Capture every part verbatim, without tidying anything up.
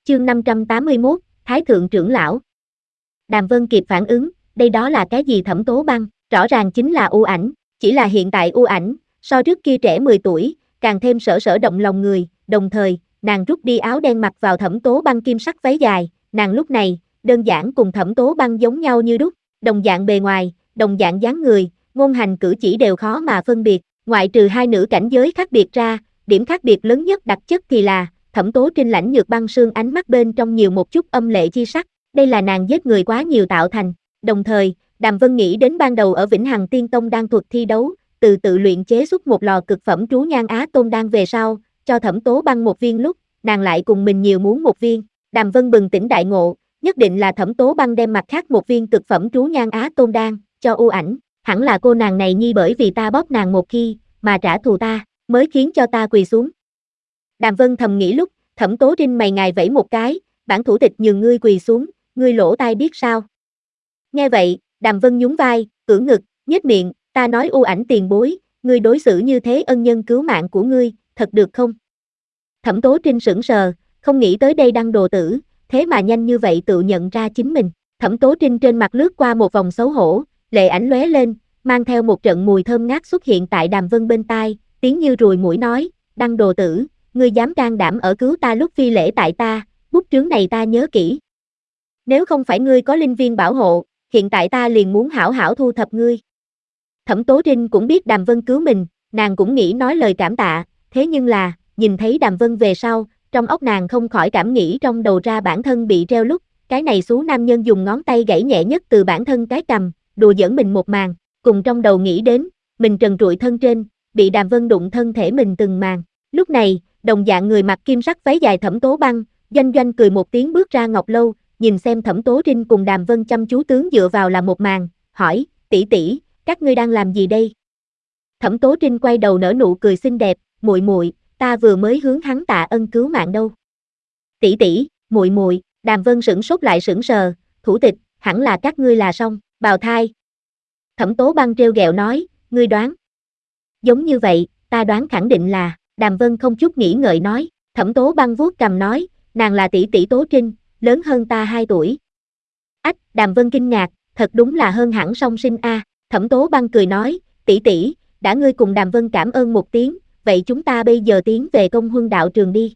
Chương năm trăm tám mươi mốt, Thái thượng trưởng lão. Đàm Vân kịp phản ứng, đây đó là cái gì? Thẩm Tố Băng, rõ ràng chính là U Ảnh, chỉ là hiện tại U Ảnh, so trước kia trẻ mười tuổi, càng thêm sở sở động lòng người, đồng thời, nàng rút đi áo đen mặc vào Thẩm Tố Băng kim sắc váy dài, nàng lúc này, đơn giản cùng Thẩm Tố Băng giống nhau như đúc, đồng dạng bề ngoài, đồng dạng dáng người, ngôn hành cử chỉ đều khó mà phân biệt, ngoại trừ hai nữ cảnh giới khác biệt ra, điểm khác biệt lớn nhất đặc chất thì là, Thẩm Tố Trinh lãnh nhược băng sương ánh mắt bên trong nhiều một chút âm lệ chi sắc, đây là nàng giết người quá nhiều tạo thành. Đồng thời, Đàm Vân nghĩ đến ban đầu ở Vĩnh Hằng Tiên Tông đan thuật thi đấu, từ tự luyện chế xuất một lò cực phẩm trú nhan Á Tôn đan về sau, cho Thẩm Tố Băng một viên lúc, nàng lại cùng mình nhiều muốn một viên. Đàm Vân bừng tỉnh đại ngộ, nhất định là Thẩm Tố Băng đem mặt khác một viên cực phẩm trú nhan Á Tôn đan cho U Ảnh, hẳn là cô nàng này nhi bởi vì ta bóp nàng một khi, mà trả thù ta, mới khiến cho ta quỳ xuống. Đàm Vân thầm nghĩ lúc, Thẩm Tố Trinh mày ngài vẫy một cái, bản thủ tịch nhường ngươi quỳ xuống, ngươi lỗ tai biết sao? Nghe vậy, Đàm Vân nhún vai, ưỡn ngực, nhếch miệng, ta nói U Ảnh tiền bối, ngươi đối xử như thế ân nhân cứu mạng của ngươi, thật được không? Thẩm Tố Trinh sững sờ, không nghĩ tới đây đăng đồ tử, thế mà nhanh như vậy tự nhận ra chính mình. Thẩm Tố Trinh trên mặt lướt qua một vòng xấu hổ, lệ ảnh lóe lên, mang theo một trận mùi thơm ngát xuất hiện tại Đàm Vân bên tai, tiếng như ruồi muỗi nói, đăng đồ tử, ngươi dám can đảm ở cứu ta lúc phi lễ tại ta, bút trướng này ta nhớ kỹ. Nếu không phải ngươi có linh viên bảo hộ, hiện tại ta liền muốn hảo hảo thu thập ngươi. Thẩm Tố Trinh cũng biết Đàm Vân cứu mình, nàng cũng nghĩ nói lời cảm tạ, thế nhưng là, nhìn thấy Đàm Vân về sau, trong óc nàng không khỏi cảm nghĩ trong đầu ra bản thân bị treo lúc, cái này xú nam nhân dùng ngón tay gãy nhẹ nhất từ bản thân cái cằm, đùa giỡn mình một màn, cùng trong đầu nghĩ đến, mình trần trụi thân trên, bị Đàm Vân đụng thân thể mình từng màn. Lúc này, đồng dạng người mặc kim sắc váy dài Thẩm Tố Băng, doanh doanh cười một tiếng bước ra ngọc lâu, nhìn xem Thẩm Tố Trinh cùng Đàm Vân chăm chú tướng dựa vào là một màn, hỏi, tỷ tỷ, các ngươi đang làm gì đây? Thẩm Tố Trinh quay đầu nở nụ cười xinh đẹp, muội muội, ta vừa mới hướng hắn tạ ân cứu mạng đâu. Tỷ tỷ, muội muội, Đàm Vân sững sốt lại sững sờ, thủ tịch, hẳn là các ngươi là xong, bào thai. Thẩm Tố Băng trêu ghẹo nói, ngươi đoán. Giống như vậy, ta đoán khẳng định là, Đàm Vân không chút nghĩ ngợi nói, Thẩm Tố Băng vuốt cằm nói, nàng là tỷ tỷ Tố Trinh, lớn hơn ta hai tuổi. Ách, Đàm Vân kinh ngạc, thật đúng là hơn hẳn song sinh a. À. Thẩm Tố Băng cười nói, tỷ tỷ, đã ngươi cùng Đàm Vân cảm ơn một tiếng, vậy chúng ta bây giờ tiến về Công Huân đạo trường đi.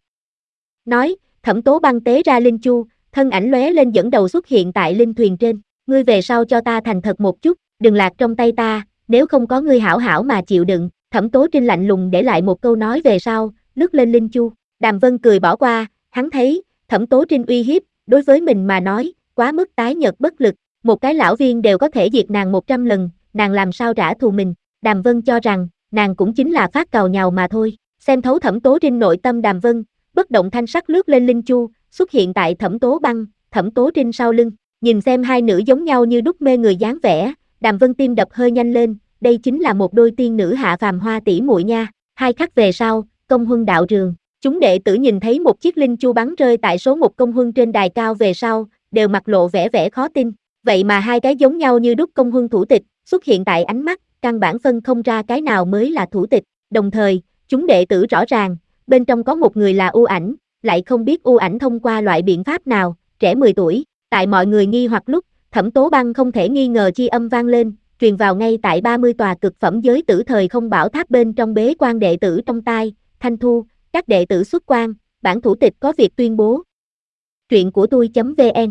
Nói, Thẩm Tố Băng tế ra linh chu, thân ảnh lóe lên dẫn đầu xuất hiện tại linh thuyền trên, ngươi về sau cho ta thành thật một chút, đừng lạc trong tay ta, nếu không có ngươi hảo hảo mà chịu đựng. Thẩm Tố Trinh lạnh lùng để lại một câu nói về sau, lướt lên linh chu. Đàm Vân cười bỏ qua, hắn thấy, Thẩm Tố Trinh uy hiếp, đối với mình mà nói, quá mức tái nhợt bất lực, một cái lão viên đều có thể diệt nàng một trăm lần, nàng làm sao trả thù mình. Đàm Vân cho rằng, nàng cũng chính là phát cào nhào mà thôi. Xem thấu Thẩm Tố Trinh nội tâm Đàm Vân, bất động thanh sắc lướt lên linh chu, xuất hiện tại Thẩm Tố Băng, Thẩm Tố Trinh sau lưng, nhìn xem hai nữ giống nhau như đúc mê người dáng vẻ, Đàm Vân tim đập hơi nhanh lên, đây chính là một đôi tiên nữ hạ phàm hoa tỷ muội nha. Hai khắc về sau, Công Huân đạo trường, chúng đệ tử nhìn thấy một chiếc linh chu bắn rơi tại số một Công Huân trên đài cao về sau, đều mặt lộ vẻ vẻ khó tin, vậy mà hai cái giống nhau như đúc Công Huân thủ tịch, xuất hiện tại ánh mắt, căn bản phân không ra cái nào mới là thủ tịch, đồng thời, chúng đệ tử rõ ràng, bên trong có một người là U Ảnh, lại không biết U Ảnh thông qua loại biện pháp nào, trẻ mười tuổi, tại mọi người nghi hoặc lúc, Thẩm Tố Băng không thể nghi ngờ chi âm vang lên, truyền vào ngay tại ba mươi tòa cực phẩm giới tử thời không bảo tháp bên trong bế quan đệ tử trong tai, Thanh Thu, các đệ tử xuất quan, bản thủ tịch có việc tuyên bố. Truyện của tôi.vn.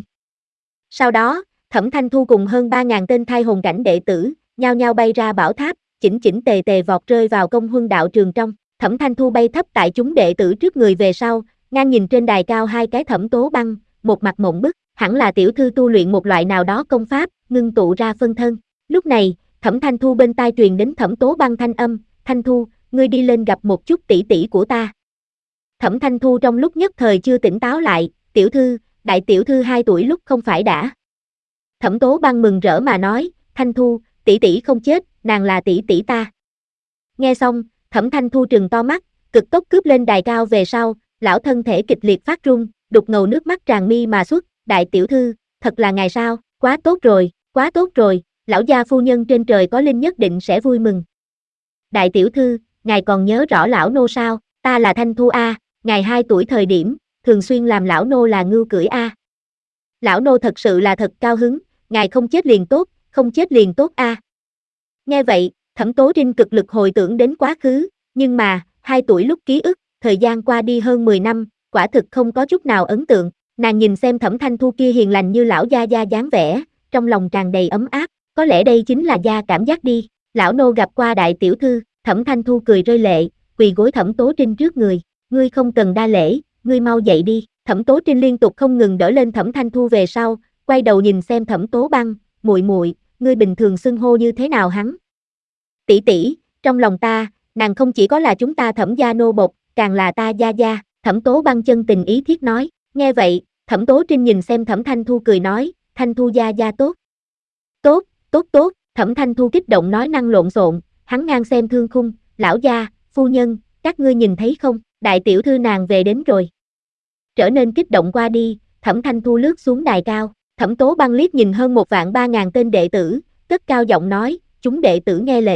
Sau đó, Thẩm Thanh Thu cùng hơn ba nghìn tên thai hồn cảnh đệ tử, nhao nhao bay ra bảo tháp, chỉnh chỉnh tề tề vọt rơi vào Công Huân đạo trường trong. Thẩm Thanh Thu bay thấp tại chúng đệ tử trước người về sau, ngang nhìn trên đài cao hai cái Thẩm Tố Băng, một mặt mộng bức, hẳn là tiểu thư tu luyện một loại nào đó công pháp, ngưng tụ ra phân thân. Lúc này, Thẩm Thanh Thu bên tai truyền đến Thẩm Tố Băng thanh âm, Thanh Thu, ngươi đi lên gặp một chút tỷ tỷ của ta. Thẩm Thanh Thu trong lúc nhất thời chưa tỉnh táo lại, tiểu thư, đại tiểu thư hai tuổi lúc không phải đã. Thẩm Tố Băng mừng rỡ mà nói, Thanh Thu, tỷ tỷ không chết, nàng là tỷ tỷ ta. Nghe xong, Thẩm Thanh Thu trừng to mắt, cực tốc cướp lên đài cao về sau, lão thân thể kịch liệt phát run, đục ngầu nước mắt tràn mi mà xuất, đại tiểu thư, thật là ngài sao, quá tốt rồi, quá tốt rồi, lão gia phu nhân trên trời có linh nhất định sẽ vui mừng. Đại tiểu thư, ngài còn nhớ rõ lão nô sao, ta là Thanh Thu a, ngài hai tuổi thời điểm, thường xuyên làm lão nô là ngưu cưỡi a. Lão nô thật sự là thật cao hứng, ngài không chết liền tốt, không chết liền tốt a. Nghe vậy, Thẩm Tố Trinh cực lực hồi tưởng đến quá khứ, nhưng mà, hai tuổi lúc ký ức, thời gian qua đi hơn mười năm, quả thực không có chút nào ấn tượng. Nàng nhìn xem Thẩm Thanh Thu kia hiền lành như lão gia gia dáng vẻ, trong lòng tràn đầy ấm áp, có lẽ đây chính là gia cảm giác đi. Lão nô gặp qua đại tiểu thư, Thẩm Thanh Thu cười rơi lệ, quỳ gối Thẩm Tố Trinh trước người, ngươi không cần đa lễ, ngươi mau dậy đi. Thẩm Tố Trinh liên tục không ngừng đỡ lên Thẩm Thanh Thu về sau, quay đầu nhìn xem Thẩm Tố Băng, muội muội, ngươi bình thường xưng hô như thế nào hắn? Tỷ tỷ, trong lòng ta, nàng không chỉ có là chúng ta Thẩm gia nô bộc, càng là ta gia gia. Thẩm Tố Băng chân tình ý thiết nói. Nghe vậy, Thẩm Tố Trinh nhìn xem Thẩm Thanh Thu cười nói, Thanh Thu gia gia tốt. Tốt, tốt tốt, Thẩm Thanh Thu kích động nói năng lộn xộn, hắn ngang xem thương khung, lão gia, phu nhân, các ngươi nhìn thấy không, đại tiểu thư nàng về đến rồi. Trở nên kích động qua đi, Thẩm Thanh Thu lướt xuống đài cao, Thẩm Tố Băng liếc nhìn hơn một vạn ba ngàn tên đệ tử, cất cao giọng nói, chúng đệ tử nghe lệnh.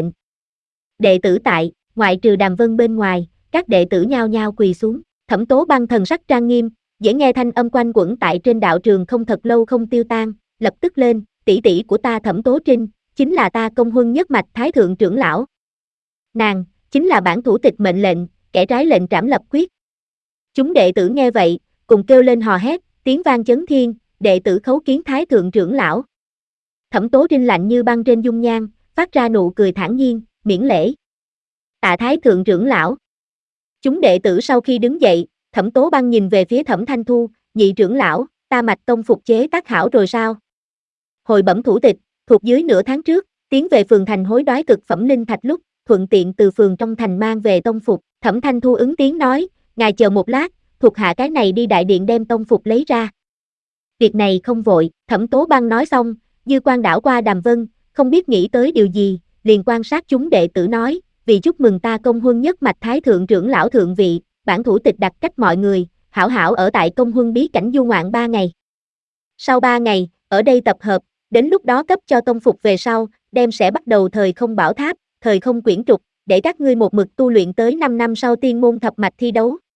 Đệ tử tại, ngoại trừ Đàm Vân bên ngoài, các đệ tử nhao nhao quỳ xuống, Thẩm Tố Băng thần sắc trang nghiêm, dễ nghe thanh âm quanh quẩn tại trên đạo trường không thật lâu không tiêu tan, lập tức lên, tỷ tỷ của ta Thẩm Tố Trinh, chính là ta công huân nhất mạch thái thượng trưởng lão. Nàng, chính là bản thủ tịch mệnh lệnh, kẻ trái lệnh trảm lập quyết. Chúng đệ tử nghe vậy, cùng kêu lên hò hét, tiếng vang chấn thiên, đệ tử khấu kiến thái thượng trưởng lão. Thẩm Tố Trinh lạnh như băng trên dung nhan, phát ra nụ cười thản nhiên, miễn lễ. Tạ thái thượng trưởng lão. Chúng đệ tử sau khi đứng dậy, Thẩm Tố Băng nhìn về phía Thẩm Thanh Thu, nhị trưởng lão, ta mạch tông phục chế tác hảo rồi sao? Hồi bẩm thủ tịch, thuộc dưới nửa tháng trước, tiến về phường thành hối đoái cực phẩm linh thạch lúc, thuận tiện từ phường trong thành mang về tông phục. Thẩm Thanh Thu ứng tiếng nói, ngài chờ một lát, thuộc hạ cái này đi đại điện đem tông phục lấy ra. Việc này không vội, Thẩm Tố Băng nói xong, dư quan đảo qua Đàm Vân, không biết nghĩ tới điều gì, liền quan sát chúng đệ tử nói, vì chúc mừng ta công huân nhất mạch thái thượng trưởng lão thượng vị, bản thủ tịch đặt cách mọi người, hảo hảo ở tại công huân bí cảnh du ngoạn ba ngày. Sau ba ngày, ở đây tập hợp, đến lúc đó cấp cho tông phục về sau, đem sẽ bắt đầu thời không bảo tháp, thời không quyển trục, để các ngươi một mực tu luyện tới năm năm sau tiên môn thập mạch thi đấu.